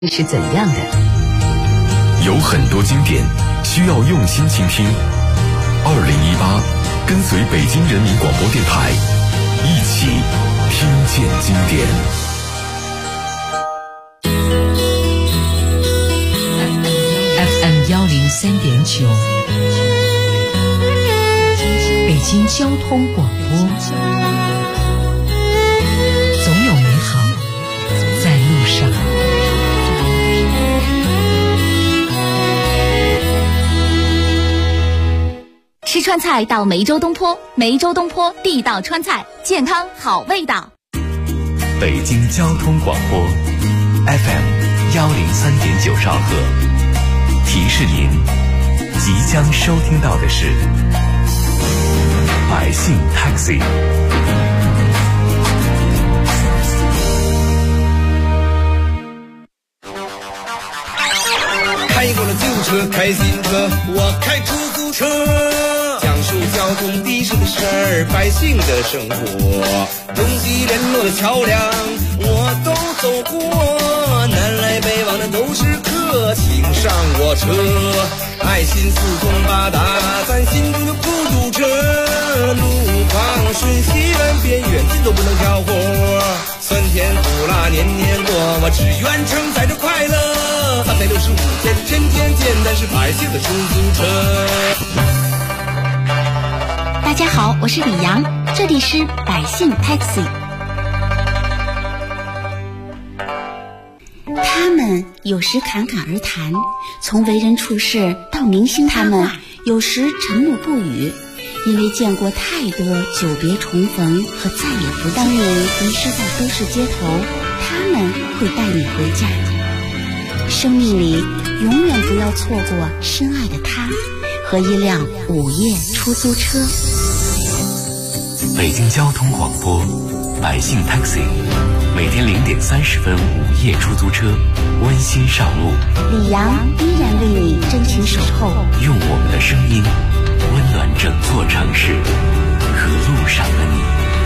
是怎样的？ 有很多经典需要用心倾听。2018，跟随北京人民广播电台，一起听见经典。 FM 103.9，北京交通广播，总有美好在路上。 吃川菜到梅州东坡，梅州东坡地道川菜，健康好味道。 北京交通广播 FM 103.9兆赫，提示您即将收听到的是百姓 Taxi。 开过了旧车，开新车，我开出租车，讲述交通的士的事儿，百姓的生活，东西联络的桥梁我都走过，南来北往的都是客，请上我车，爱心四通八达，咱心中有孤独车，路况瞬息万变，远近都不能挑活，酸甜苦辣年年过，我只愿承载着快乐，365天天天见，但是百姓的出租车。 大家好，我是李阳，这里是百姓 Taxi。 他们有时侃侃而谈，从为人处事到明星他们有时沉默不语，因为见过太多久别重逢和再也不当你迷失在都市街头，他们会带你回家。生命里永远不要错过深爱的他和一辆午夜出租车。 北京交通广播百姓 Taxi， 每天0点30分午夜出租车温馨上路， 李阳依然为你真情守候， 用我们的声音温暖整座城市和路上的你。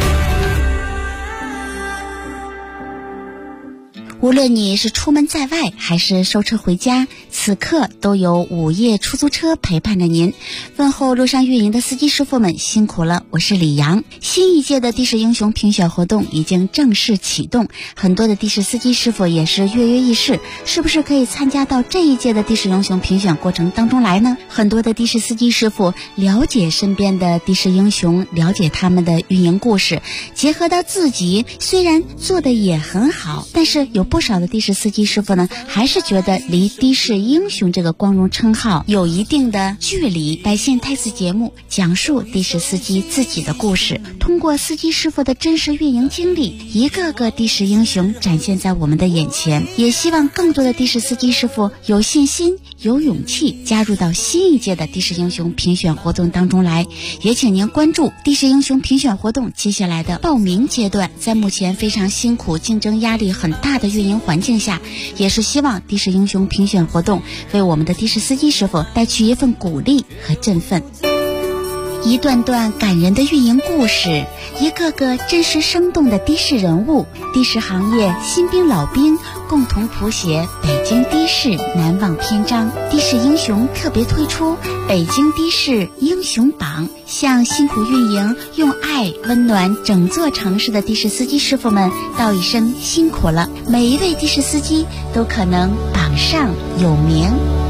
无论你是出门在外还是收车回家，此刻都有午夜出租车陪伴着您。问候路上运营的司机师傅们辛苦了，我是李阳。新一届的的士英雄评选活动已经正式启动，很多的的士司机师傅也是跃跃欲试，是不是可以参加到这一届的的士英雄评选过程当中来呢？很多的的士司机师傅了解身边的的士英雄，了解他们的运营故事，结合到自己，虽然做的也很好，但是有不少的的士司机师傅呢，还是觉得离的士英雄这个光荣称号有一定的距离。百姓 Taxi 节目讲述的士司机自己的故事，通过司机师傅的真实运营经历，一个个的士英雄展现在我们的眼前。也希望更多的的士司机师傅有信心有勇气加入到新一届的的士英雄评选活动当中来。也请您关注的士英雄评选活动接下来的报名阶段，在目前非常辛苦竞争压力很大的运营环境下，也是希望的士英雄评选活动为我们的的士司机师傅带去一份鼓励和振奋。一段段感人的运营故事，一个个真实生动的的士人物，的士行业新兵老兵共同谱写北京的士难忘篇章。的士英雄特别推出北京的士英雄榜，向辛苦运营用爱温暖整座城市的的士司机师傅们道一声辛苦了，每一位的士司机都可能榜上有名。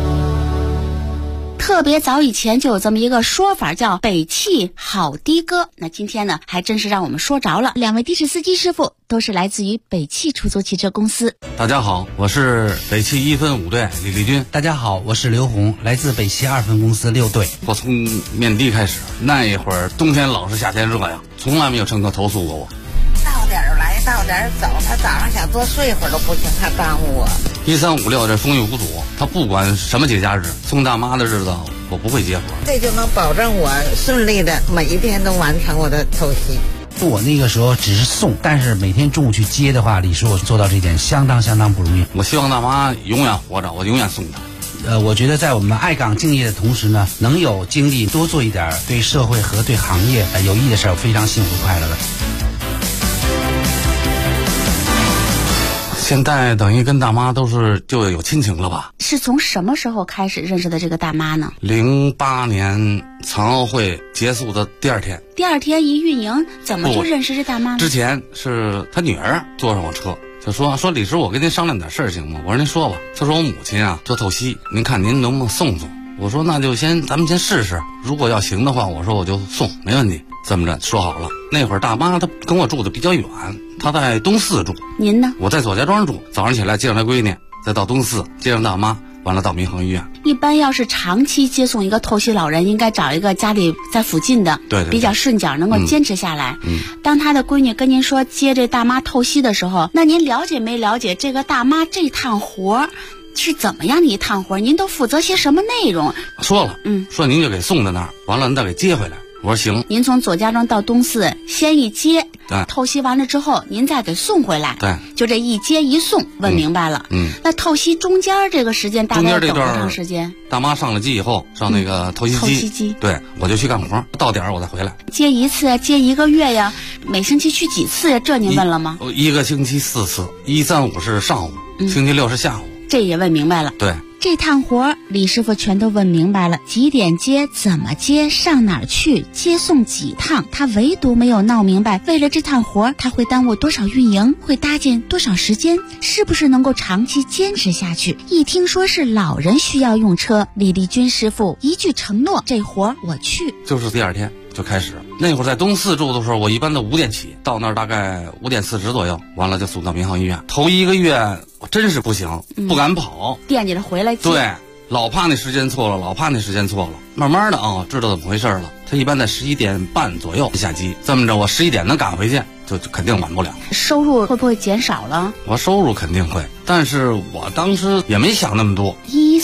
特别早以前就有这么一个说法，叫北汽好的哥。那今天呢，还真是让我们说着了。两位的士司机师傅都是来自于北汽出租汽车公司。 大家好，我是北汽1分5队李立军。 大家好，我是刘红，来自北汽2分公司6队。 我从面的开始，那一会儿冬天冷是夏天热呀，从来没有乘客投诉过我。 到点儿来，到点儿走，他早上想多睡会儿都不行，他耽误我。 1356这风雨无阻，他不管什么节假日，送大妈的日子我不会接活， 这就能保证我顺利的每一天都完成我的偷袭。 我那个时候只是送，但是每天中午去接的话，李叔我做到这点相当不容易。 我希望大妈永远活着，我永远送她。 我觉得在我们爱岗敬业的同时呢，能有精力多做一点对社会和对行业有益的事儿，非常幸福快乐的。 现在等于跟大妈都是就有亲情了吧？ 是从什么时候开始认识的这个大妈呢 ？08年残奥会结束的第二天。 第二天一运营，怎么就认识这大妈呢？ 之前是他女儿坐上我车，就说李师，我跟您商量点事儿行吗？我说您说吧。他说我母亲啊做透析，您看您能不能送送？我说那就咱们先试试，如果要行的话，我说我就送，没问题。这么着说好了。那会儿大妈她跟我住的比较远，她在东四住， 您呢？ 我在左家庄住。早上起来接上她闺女，再到东四接上大妈，完了到民航医院。 一般要是长期接送一个透析老人，应该找一个家里在附近的， 对， 比较顺脚，能够坚持下来。当他的闺女跟您说接这大妈透析的时候，那您了解没了解这个大妈这趟活是怎么样的一趟活？您都负责些什么内容？ 说了，说您就给送到那儿，完了您再给接回来。我说行。 您从左家庄到东四，先一接， 对， 透析完了之后，您再给送回来， 对， 就这一接一送，问明白了。那透析中间这个时间大概等多长时间？ 大妈上了机以后，上那个透析机，对，我就去干活，到点我再回来。 接一次，接1个月呀？每星期去几次呀？这您问了吗 ？1个星期4次，1、3、5是上午，星期6是下午。 这也问明白了。 对。 这趟活李师傅全都问明白了，几点接，怎么接，上哪儿去，接送几趟，他唯独没有闹明白，为了这趟活他会耽误多少运营，会搭建多少时间，是不是能够长期坚持下去。一听说是老人需要用车，李立军师傅一句承诺，这活我去。 就是第二天就开始。那会儿在东四住的时候，我一般都5点起，到那儿大概5点40左右，完了就送到民航医院。头1个月我真是不行，不敢跑， 惦记着回来接。 对，老怕那时间错了，慢慢的知道怎么回事了。他一般在11点半左右下机，这么着我11点能赶回去，就肯定晚不了。 收入会不会减少了？ 我收入肯定会，但是我当时也没想那么多。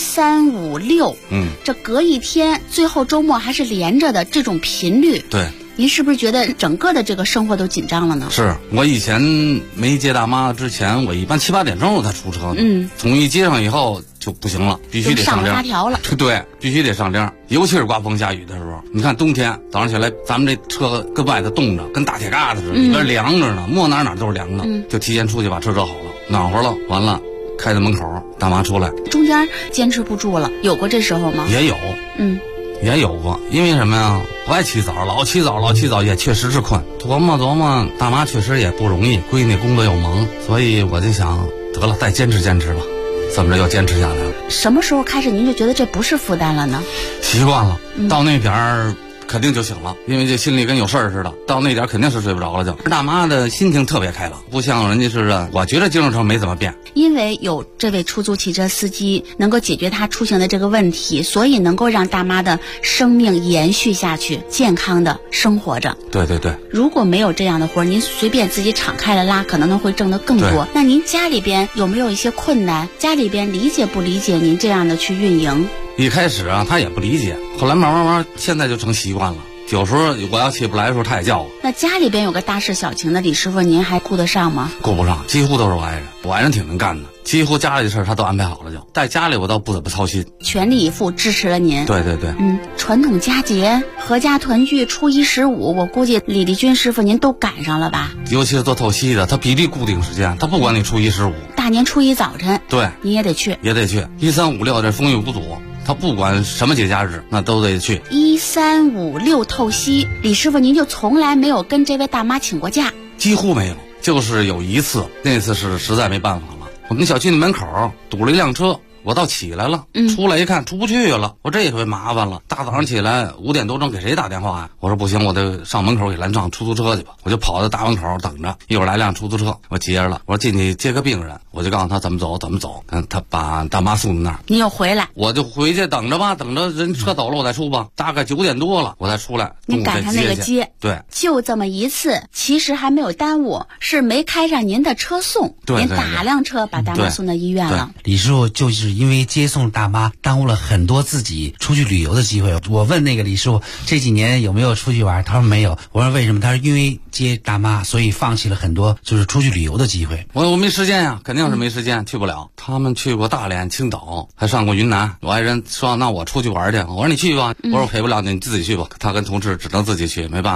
1、3、5、6，这隔一天，最后周末还是连着的这种频率。 对。 您是不是觉得整个的这个生活都紧张了呢？ 是我以前没接大妈之前，我一般7、8点钟我才出车呢。从一接上以后就不行了，必须得上铃。 上发条了。 对，必须得上铃，尤其是刮风下雨的时候。你看冬天早上起来，咱们这车跟外头冻着，跟大铁疙瘩似的，里边凉着呢，摸哪都是凉的。就提前出去把车折好了，暖和了，完了开到门口，大妈出来。 中间坚持不住了，有过这时候吗？ 也有，也有过，因为什么呀？不爱起早，老起早也确实是困。琢磨，大妈确实也不容易，闺女工作又忙，所以我就想得了，再坚持吧。这么着又坚持下来了。 什么时候开始您就觉得这不是负担了呢？ 习惯了，到那点儿肯定就醒了，因为这心里跟有事儿似的，到那点肯定是睡不着了就。大妈的心情特别开朗，不像人家似的，我觉得经常车没怎么变。 因为有这位出租汽车司机能够解决他出行的这个问题，所以能够让大妈的生命延续下去，健康的生活着。 对。 如果没有这样的活，您随便自己敞开了拉，可能会挣得更多。那您家里边有没有一些困难？家里边理解不理解您这样的去运营？ 一开始他也不理解，后来慢慢现在就成习惯了。有时候我要起不来的时候，他也叫我。 那家里边有个大事小情的李师傅，您还顾得上吗？ 顾不上，几乎都是我爱人。我爱人挺能干的，几乎家里的事他都安排好了就。在家里我倒不怎么操心， 全力以赴支持了您。 对。 传统佳节、合家团聚、初一15，我估计李立军师傅您都赶上了吧？ 尤其是做透析的，他必须固定时间，他不管你初一15， 大年初一早晨， 对， 你也得去。 1、3、5、6这风雨无阻。他不管什么节假日，那都得去。 1、3、5、6透析，李师傅您就从来没有跟这位大妈请过假？ 几乎没有，就是有一次，那次是实在没办法了。我们小区的门口堵了一辆车，我倒起来了，出来一看出不去了，我这回麻烦了。大早上起来5点多钟给谁打电话呀？我说不行，我得上门口给拦上出租车去吧。我就跑到大门口等着，一会儿来辆出租车，我接着了。我说进去接个病人，我就告诉他怎么走。他把大妈送到那儿， 你又回来， 我就回去等着吧，等着人车走了我再出吧。大概9点多了我再出来， 你赶上那个接， 对， 就这么一次，其实还没有耽误，是没开上您的车送，您打辆车把大妈送到医院了。 李师傅就是因为接送大妈耽误了很多自己出去旅游的机会。我问那个李师傅这几年有没有出去玩，他说没有。我说为什么？他说因为接大妈，所以放弃了很多就是出去旅游的机会。 我没时间呀，肯定是没时间，去不了。他们去过大连、青岛，还上过云南。我爱人说那我出去玩去，我说你去吧，我说我陪不了你，你自己去吧。他跟同事只能自己去，没办法。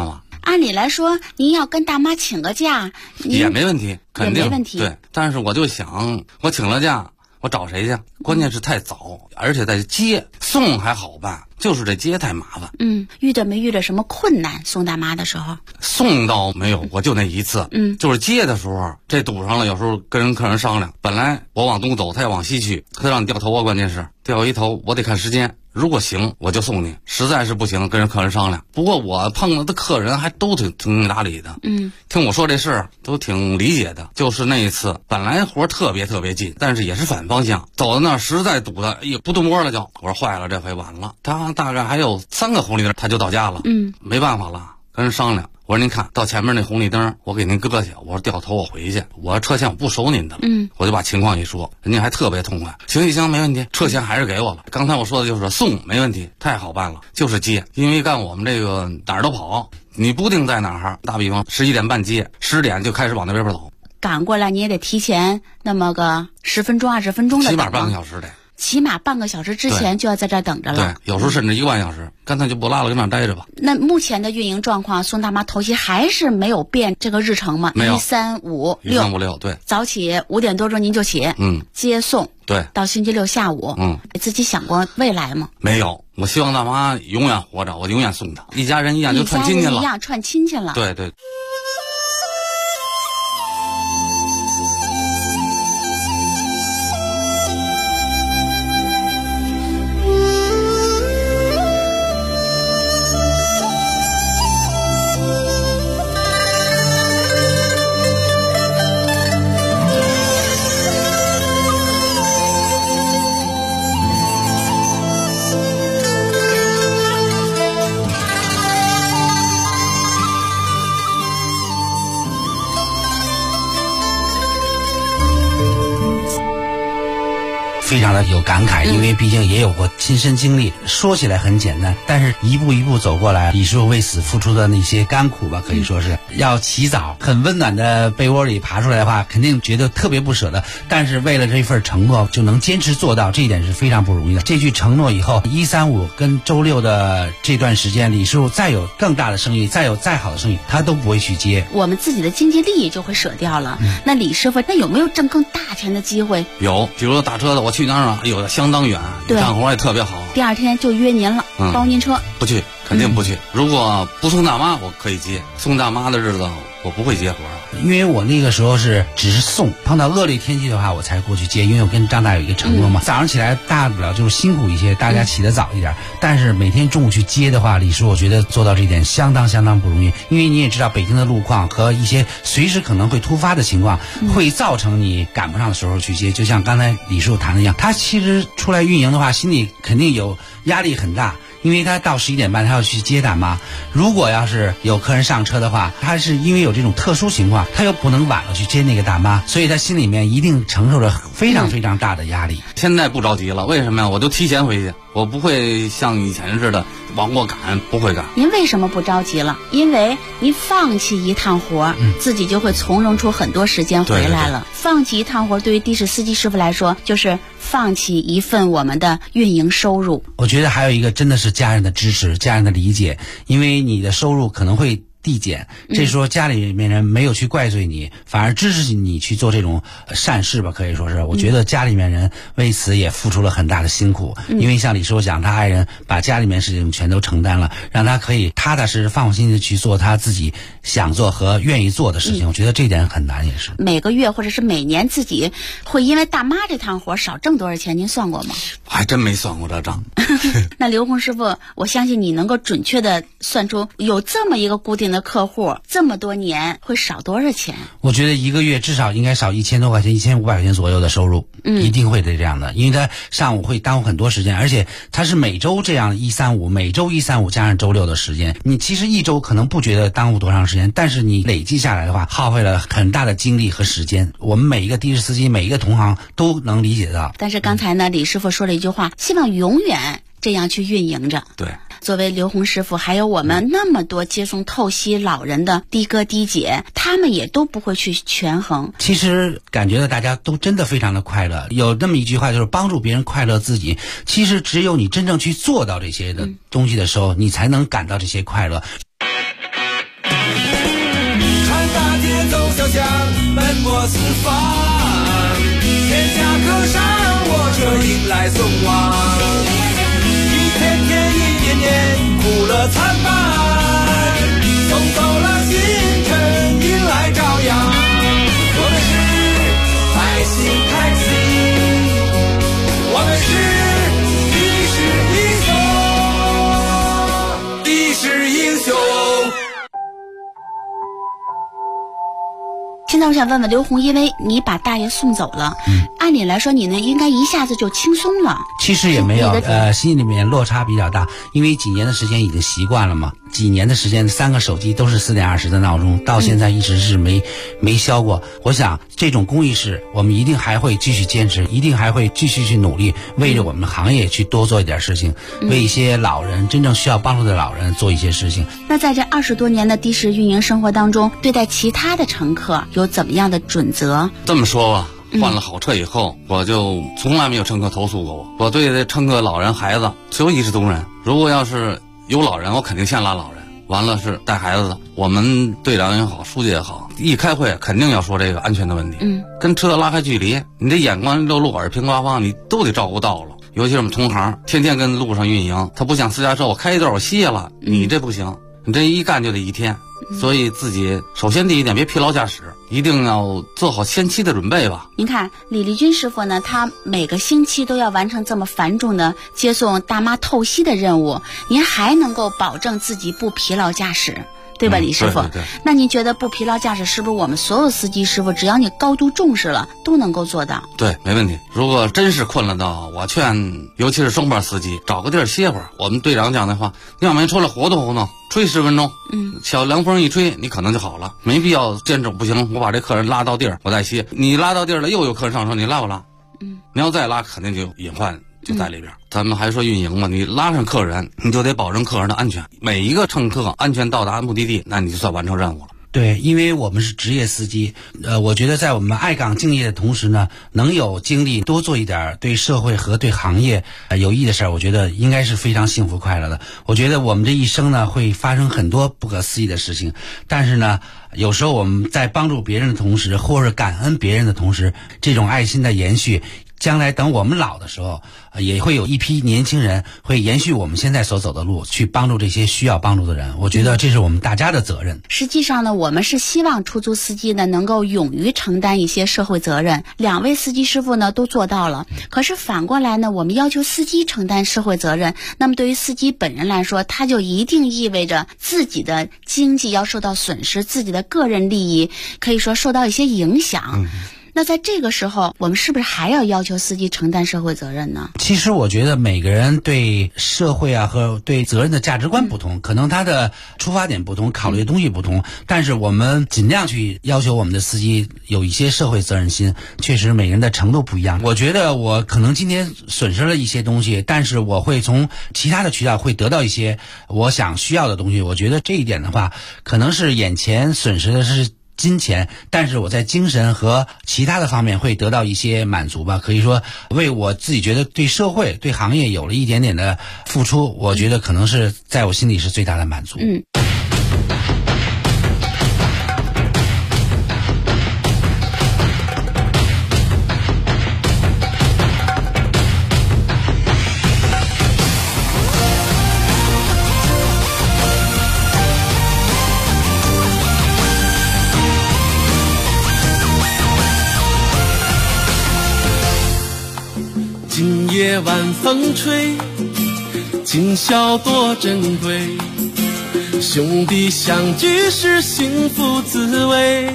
按理来说，您要跟大妈请个假， 也没问题，肯定也没问题。 对，但是我就想，我请了假，我找谁去？关键是太早，而且在接送还好办，就是这接太麻烦。 遇着什么困难？送大妈的时候， 送倒没有，我就那一次。就是接的时候，这堵上了，有时候跟客人商量，本来我往东走，他要往西去，他让你掉头啊，关键是掉一头，我得看时间。如果行，我就送你；实在是不行，跟人客人商量。不过我碰到的客人还都挺打理的，听我说这事都挺理解的。就是那一次，本来活特别近，但是也是反方向，走到那儿实在堵的，不动窝了就。我说坏了，这回完了。他大概还有3个红绿灯，他就到家了。没办法了，跟人商量。我说您看到前面那红绿灯，我给您搁下。我说掉头我回去，我车钱我不收您的了。我就把情况一说，人家还特别痛快。行，没问题，车钱还是给我了。刚才我说的就是送没问题，太好办了，就是接。因为干我们这个哪儿都跑，你不定在哪儿。打比方11点半接，10点就开始往那边走， 赶过来你也得提前那么个10分钟20分钟的， 起码半个小时得。 起码半个小时之前就要在这儿等着了。 对，有时候甚至1个半小时，干脆就不拉了，跟那儿待着吧。 那目前的运营状况，送大妈头七还是没有变这个日程吗？ 没有 ，1、3、5、6。 1、3、5、6，对。 早起5点多钟您就起，接送， 对， 到星期六下午，自己想过未来吗？ 没有，我希望大妈永远活着，我永远送她，一家人一样就串亲戚了， 一样串亲戚了。 对对。 非常的有感慨，因为毕竟也有过亲身经历。说起来很简单，但是一步一步走过来，李师傅为此付出的那些甘苦吧，可以说是要起早，很温暖的被窝里爬出来的话，肯定觉得特别不舍得。但是为了这份承诺，就能坚持做到，这一点是非常不容易的。这句承诺以后，1、3、5跟周6的这段时间，李师傅再有更大的生意，再有再好的生意，他都不会去接。 我们自己的经济利益就会舍掉了。那李师傅，那有没有挣更大钱的机会？ 有，比如说打车的，我去那儿啊，有的相当远，干活也特别好。 第2天就约您了，包您车。 不去，肯定不去。如果不送大妈，我可以接；送大妈的日子，我不会接活。 因为我那个时候只是送，碰到恶劣天气的话，我才过去接。因为我跟张大有一个承诺嘛，早上起来大不了就是辛苦一些，大家起得早一点。但是每天中午去接的话，李叔我觉得做到这一点相当不容易。因为你也知道北京的路况和一些随时可能会突发的情况，会造成你赶不上的时候去接。就像刚才李叔谈的一样，他其实出来运营的话，心里肯定有压力很大。因为他到11点半他要去接大妈，如果要是有客人上车的话，他是因为有这种特殊情况，他又不能晚了去接那个大妈，所以他心里面一定承受着非常大的压力。 现在不着急了，为什么呀？我就提前回去，我不会像以前似的往过赶，不会赶。 您为什么不着急了？因为您放弃一趟活，自己就会从容出很多时间回来了。对，放弃一趟活，对于的士司机师傅来说，就是放弃一份我们的运营收入。 我觉得还有一个真的是家人的支持，家人的理解，因为你的收入可能会递减，这时候家里面人没有去怪罪你，反而支持你去做这种善事吧，可以说是。我觉得家里面人为此也付出了很大的辛苦，因为像李师傅讲，他爱人把家里面事情全都承担了，让他可以踏踏实实放心的去做他自己想做和愿意做的事情。我觉得这点很难，也是。 每个月或者是每年自己会因为大妈这趟活少挣多少钱，您算过吗？ 还真没算过这账。 那刘红师傅，我相信你能够准确的算出有这么一个固定的客户，这么多年会少多少钱？ 我觉得一个月至少应该少1000多块钱，1500块钱左右的收入，一定会这样的，因为他上午会耽误很多时间，而且他是每周这样1、3、5，每周1、3、5加上周6的时间，你其实一周可能不觉得耽误多长时间，但是你累计下来的话，耗费了很大的精力和时间。我们每一个的士司机，每一个同行都能理解到。 但是刚才呢，李师傅说了一句话，希望永远这样去运营着。 对， 作为刘红师傅，还有我们那么多接送透析老人的的哥的姐，他们也都不会去权衡。 其实感觉到大家都真的非常的快乐。有那么一句话，就是帮助别人快乐自己。其实只有你真正去做到这些的东西的时候，你才能感到这些快乐。 我四方，天下河山我这迎来送往，一天天一年年苦乐参半，送走了星辰迎来朝阳，我们是百姓开心，我们是历史英雄。 现在我想问问刘红，因为你把大爷送走了，按理来说你呢应该一下子就轻松了。 其实也没有，心里面落差比较大，因为几年的时间已经习惯了嘛。几年的时间，3个手机都是4点20的闹钟，到现在一直是没消过。我想这种公益事，我们一定还会继续坚持，一定还会继续去努力，为着我们的行业去多做一点事情，为一些老人真正需要帮助的老人做一些事情。 那在这20多年的的士运营生活当中，对待其他的乘客有怎么样的准则？ 这么说吧，换了好车以后，我就从来没有乘客投诉过我。我对这乘客老人孩子只有一视同仁。如果要是有老人，我肯定先拉老人，完了是带孩子的。我们队长也好，书记也好，一开会肯定要说这个安全的问题。跟车拉开距离，你这眼观六路，耳听八方，你都得照顾到了。尤其是我们同行，天天跟路上运营，他不像私家车，我开一段我歇了，你这不行，你这一干就得一天。所以自己首先第一点，别疲劳驾驶，一定要做好先期的准备吧。 您看李立军师傅呢，他每个星期都要完成这么繁重的接送大妈透析的任务，您还能够保证自己不疲劳驾驶，对吧，李师傅？ 对。 那您觉得不疲劳驾驶是不是我们所有司机师傅，只要你高度重视了，都能够做到？ 对，没问题。如果真是困了的，我劝，尤其是双班司机，找个地儿歇会儿。我们队长讲的话，你往外出来活动活动，吹10分钟，小凉风一吹，你可能就好了。没必要坚持，不行，我把这客人拉到地儿，我再歇。你拉到地儿了，又有客人上车，你拉不拉？你要再拉，肯定就有隐患。就在里边，咱们还说运营嘛，你拉上客人，你就得保证客人的安全，每一个乘客安全到达目的地，那你就算完成任务了。 对，因为我们是职业司机，我觉得在我们爱岗敬业的同时呢，能有精力多做一点对社会和对行业有益的事儿，我觉得应该是非常幸福快乐的。我觉得我们这一生呢，会发生很多不可思议的事情，但是呢，有时候我们在帮助别人的同时，或者感恩别人的同时，这种爱心的延续，将来等我们老的时候，也会有一批年轻人会延续我们现在所走的路，去帮助这些需要帮助的人。我觉得这是我们大家的责任。 实际上呢，我们是希望出租司机呢能够勇于承担一些社会责任。2位司机师傅呢都做到了，可是反过来呢，我们要求司机承担社会责任，那么对于司机本人来说，他就一定意味着自己的经济要受到损失，自己的个人利益可以说受到一些影响。那在这个时候，我们是不是还要求司机承担社会责任呢？ 其实我觉得每个人对社会啊和对责任的价值观不同，可能他的出发点不同，考虑的东西不同，但是我们尽量去要求我们的司机有一些社会责任心，确实每个人的程度不一样。我觉得我可能今天损失了一些东西，但是我会从其他的渠道会得到一些我想需要的东西。我觉得这一点的话，可能是眼前损失的是金钱，但是我在精神和其他的方面会得到一些满足吧。可以说为我自己觉得对社会对行业有了一点点的付出，我觉得可能是在我心里是最大的满足。 今夜晚风吹，今宵多珍贵，兄弟相聚是幸福滋味，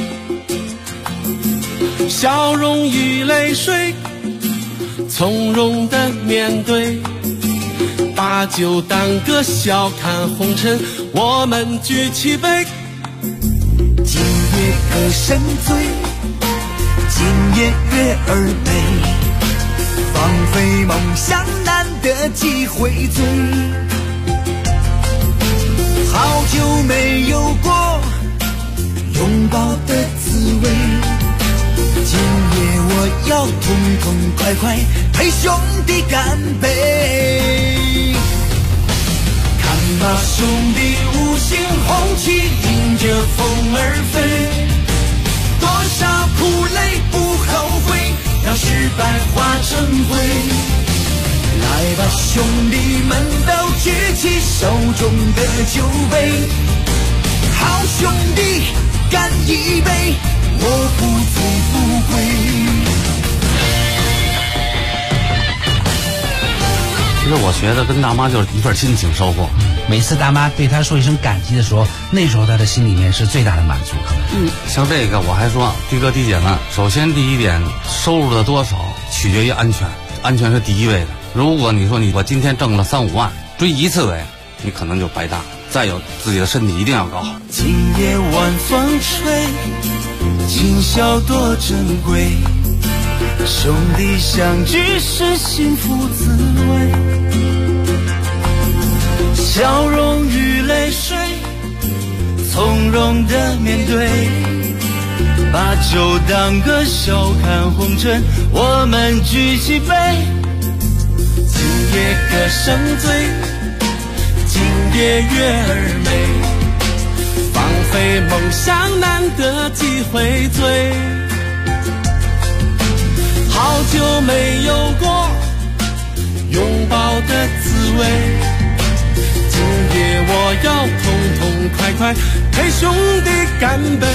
笑容与泪水从容的面对，把酒当歌，笑看红尘，我们举起杯。 今夜歌声醉，今夜月儿美，放飞梦想难得几回醉，好久没有过拥抱的滋味，今夜我要痛痛快快陪兄弟干杯，看那兄弟五星红旗迎着风儿飞， 多少苦累不后悔，让失败化成灰。来吧，兄弟们都举起手中的酒杯，好兄弟干一杯，我不醉不归。 其实我觉得跟大妈就是一份亲情收获。 每次大妈对他说一声感激的时候，那时候他的心里面是最大的满足。 像这个我还说，的哥的姐们，首先第一点，收入的多少取决于安全，安全是第一位的。如果你说我今天挣了3-5万，追一次尾，你可能就白搭。再有自己的身体一定要搞好。 今夜晚风吹，今宵多珍贵，兄弟相聚是幸福滋味，笑容与泪水从容的面对，把酒当歌，笑看红尘，我们举起杯，今夜歌声醉，今夜月儿美，放飞梦想难得几回醉，好久没有过拥抱的滋味，今夜我要痛痛快快陪兄弟干杯。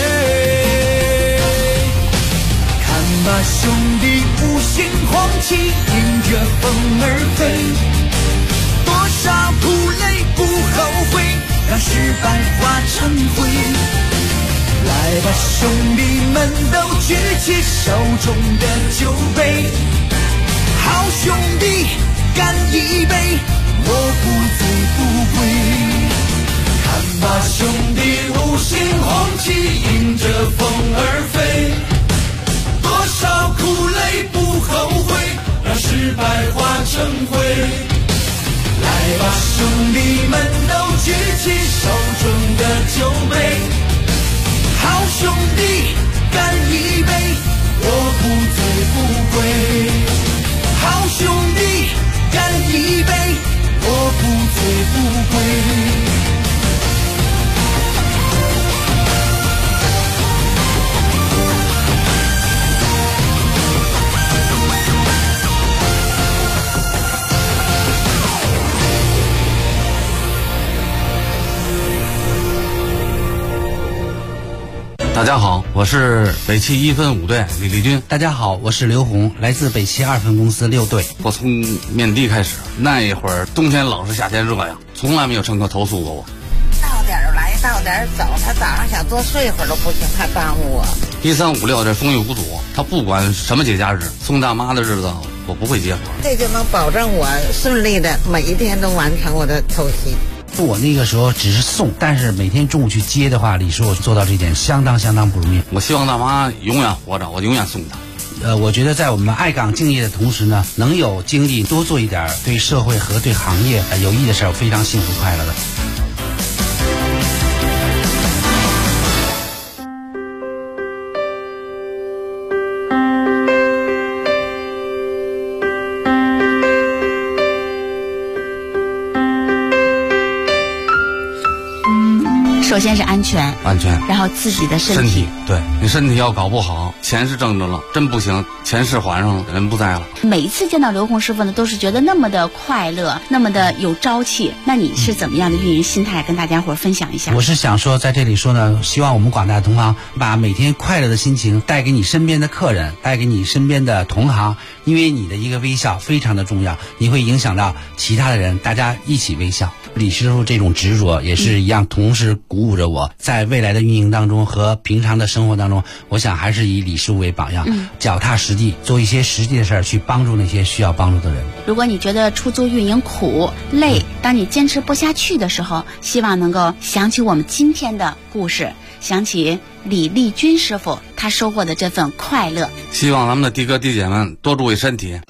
看吧兄弟，五星红旗迎着风儿飞，多少苦累不后悔，让失败化成灰。来吧兄弟们都举起手中的酒杯，好兄弟干一杯，我不醉不归。看吧兄弟，五星红旗迎着风儿飞，多少苦累不后悔，让失败化成灰。来吧兄弟们都举起手中的酒杯，好兄弟干一杯，我不醉不归。好兄弟干一杯，我不醉不归。 大家好，我是北汽1分5队李立军。 大家好，我是刘红，来自北汽2分公司6队。 我从面的开始，那一会儿冬天冷是夏天热呀，从来没有乘客投诉过我。 到点儿来，到点儿走，他早上想多睡会儿都不行，还耽误我。 1356这风雨无阻，他不管什么节假日，送大妈的日子我不会接活。 这就能保证我顺利的每一天都完成我的偷袭。 我那个时候只是送，但是每天中午去接的话，李师傅做到这点相当不容易。 我希望大妈永远活着，我永远送她。 我觉得在我们爱岗敬业的同时呢，能有精力多做一点对社会和对行业有益的事儿，非常幸福快乐的。 首先是安全，然后自己的身体。 对，你身体要搞不好，钱是挣着了，真不行，钱是还上了，人不在了。 每一次见到刘红师傅呢，都是觉得那么的快乐，那么的有朝气。那你是怎么样的运营心态，跟大家伙分享一下？ 我是想说，在这里说呢，希望我们广大同行把每天快乐的心情带给你身边的客人，带给你身边的同行，因为你的一个微笑非常的重要，你会影响到其他的人，大家一起微笑。李师傅这种执着也是一样，同时鼓舞着我，在未来的运营当中和平常的生活当中，我想还是以李师傅为榜样，脚踏实地，做一些实际的事儿，去帮助那些需要帮助的人。 如果你觉得出租运营苦累，当你坚持不下去的时候，希望能够想起我们今天的故事，想起李立军师傅他收获的这份快乐。 希望咱们的的哥的姐们多注意身体。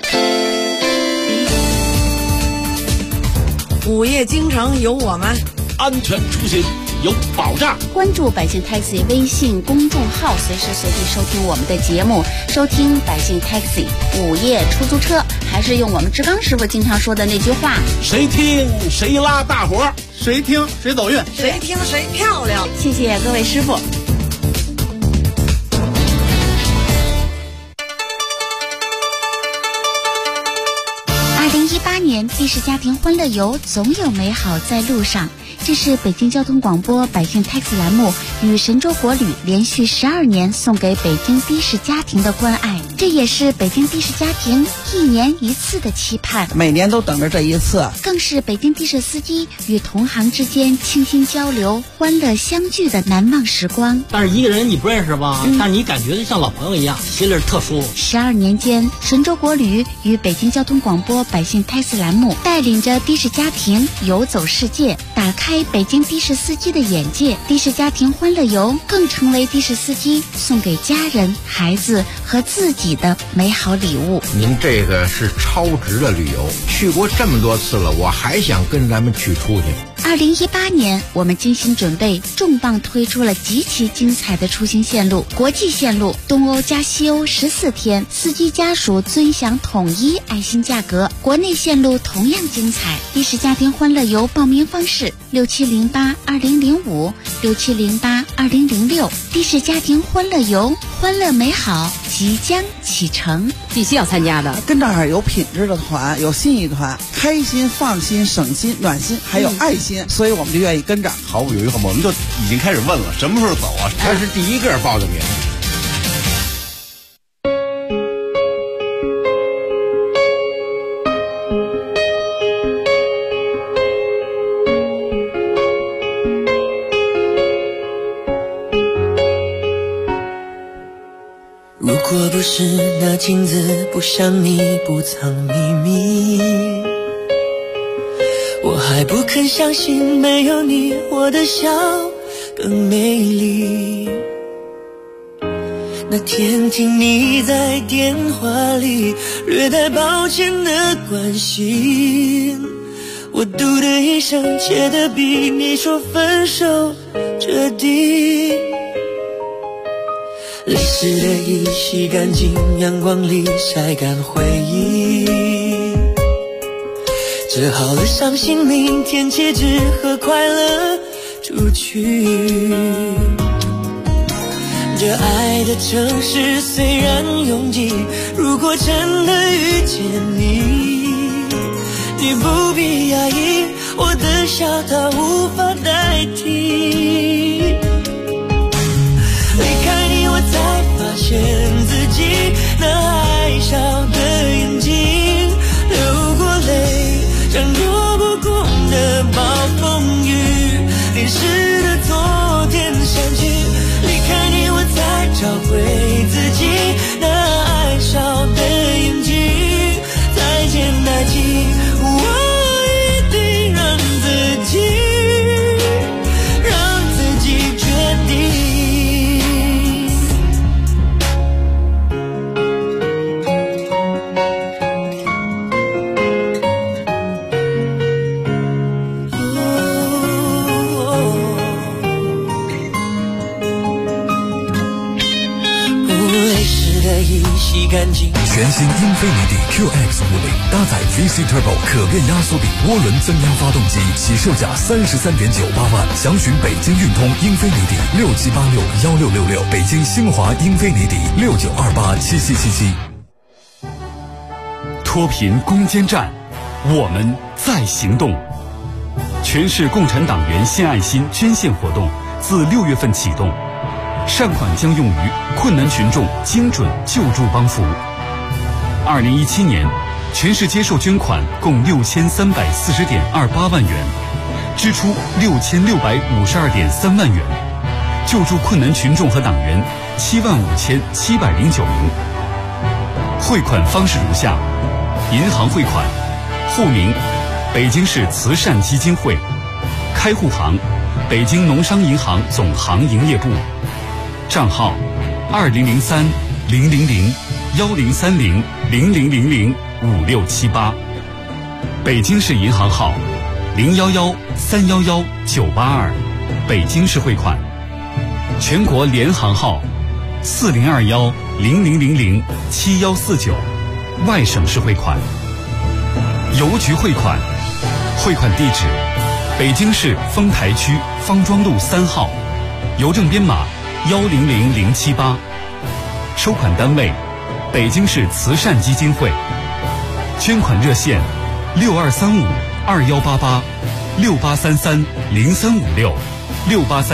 午夜京城有我们， 安全出行有保障。 关注百姓 Taxi 微信公众号，随时随地收听我们的节目，收听百姓 Taxi 午夜出租车。还是用我们志刚师傅经常说的那句话： 谁听谁拉大活，谁听谁走运， 谁听谁漂亮。 谢谢各位师傅。 2018年的士家庭欢乐游，总有美好在路上。这是北京交通广播百姓 Taxi 栏目与神州国旅连续12年送给北京的士家庭的关爱，这也是北京的士家庭1年1次的期盼， 每年都等着这一次， 更是北京的士司机与同行之间倾心交流、欢乐相聚的难忘时光。 但是一个人你不认识吧，但是你感觉像老朋友一样，心里特舒服。 12年间，神州国旅与北京交通广播百姓 Taxi 栏目带领着的士家庭游走世界，打开北京的士司机的眼界。的士家庭欢乐游更成为的士司机送给家人、孩子和自己的美好礼物。 您这个是超值的旅游，去过这么多次了，我还想跟咱们去出去。 2018年，我们精心准备，重磅推出了极其精彩的出行线路。国际线路东欧加西欧14天，司机家属尊享统一爱心价格。国内线路同样精彩。的士家庭欢乐游报名方式：6708-2005、6708-2006。的士家庭欢乐游，欢乐美好即将启程。 必须要参加的，跟这儿有品质的团，有心意团，开心、放心、省心、暖心，还有爱心，所以我们就愿意跟着。 毫不犹豫，我们就已经开始问了，什么时候走啊？ 他是第一个报的名。 如果不是那镜子不像你不藏秘密，我还不肯相信没有你我的笑更美丽。那天听你在电话里略带抱歉的关心，我嘟的一声，切得比你说分手彻底。历史的衣洗干净，阳光里晒干回忆，折好了伤心，明天戒指和快乐出去。这爱的城市虽然拥挤，如果真的遇见你，你不必压抑，我的笑它无法代替。离开你我才发现自己那爱笑的眼睛，流过泪像躲不过的暴风雨，淋湿的昨天删去。离开你我才找回自己那爱笑的眼睛，再见爱情，我一定让自己决定。洗干净。 全新英菲尼迪 QX50搭载 VC Turbo 可变压缩比涡轮增压发动机，起售价33.98万。详询北京运通英菲尼迪67861666，北京星华英菲尼迪69287777。 脱贫攻坚战，我们在行动。全市共产党员献爱心捐献活动自6月份启动，善款将用于困难群众精准救助帮扶。2017年，全市接受捐款共6340.28万元，支出6652.3万元，救助困难群众和党员75709名。汇款方式如下：银行汇款，户名北京市慈善基金会，开户行北京农商银行总行营业部，账号2030-1030-1030-00005678，北京市银行号011-311-982，北京市汇款，全国联行号4021-0000-7149，外省市汇款，邮局汇款，汇款地址北京市丰台区方庄路3号，邮政编码100078，收款单位北京市慈善基金会，捐款热线 62352188，68330356，6833。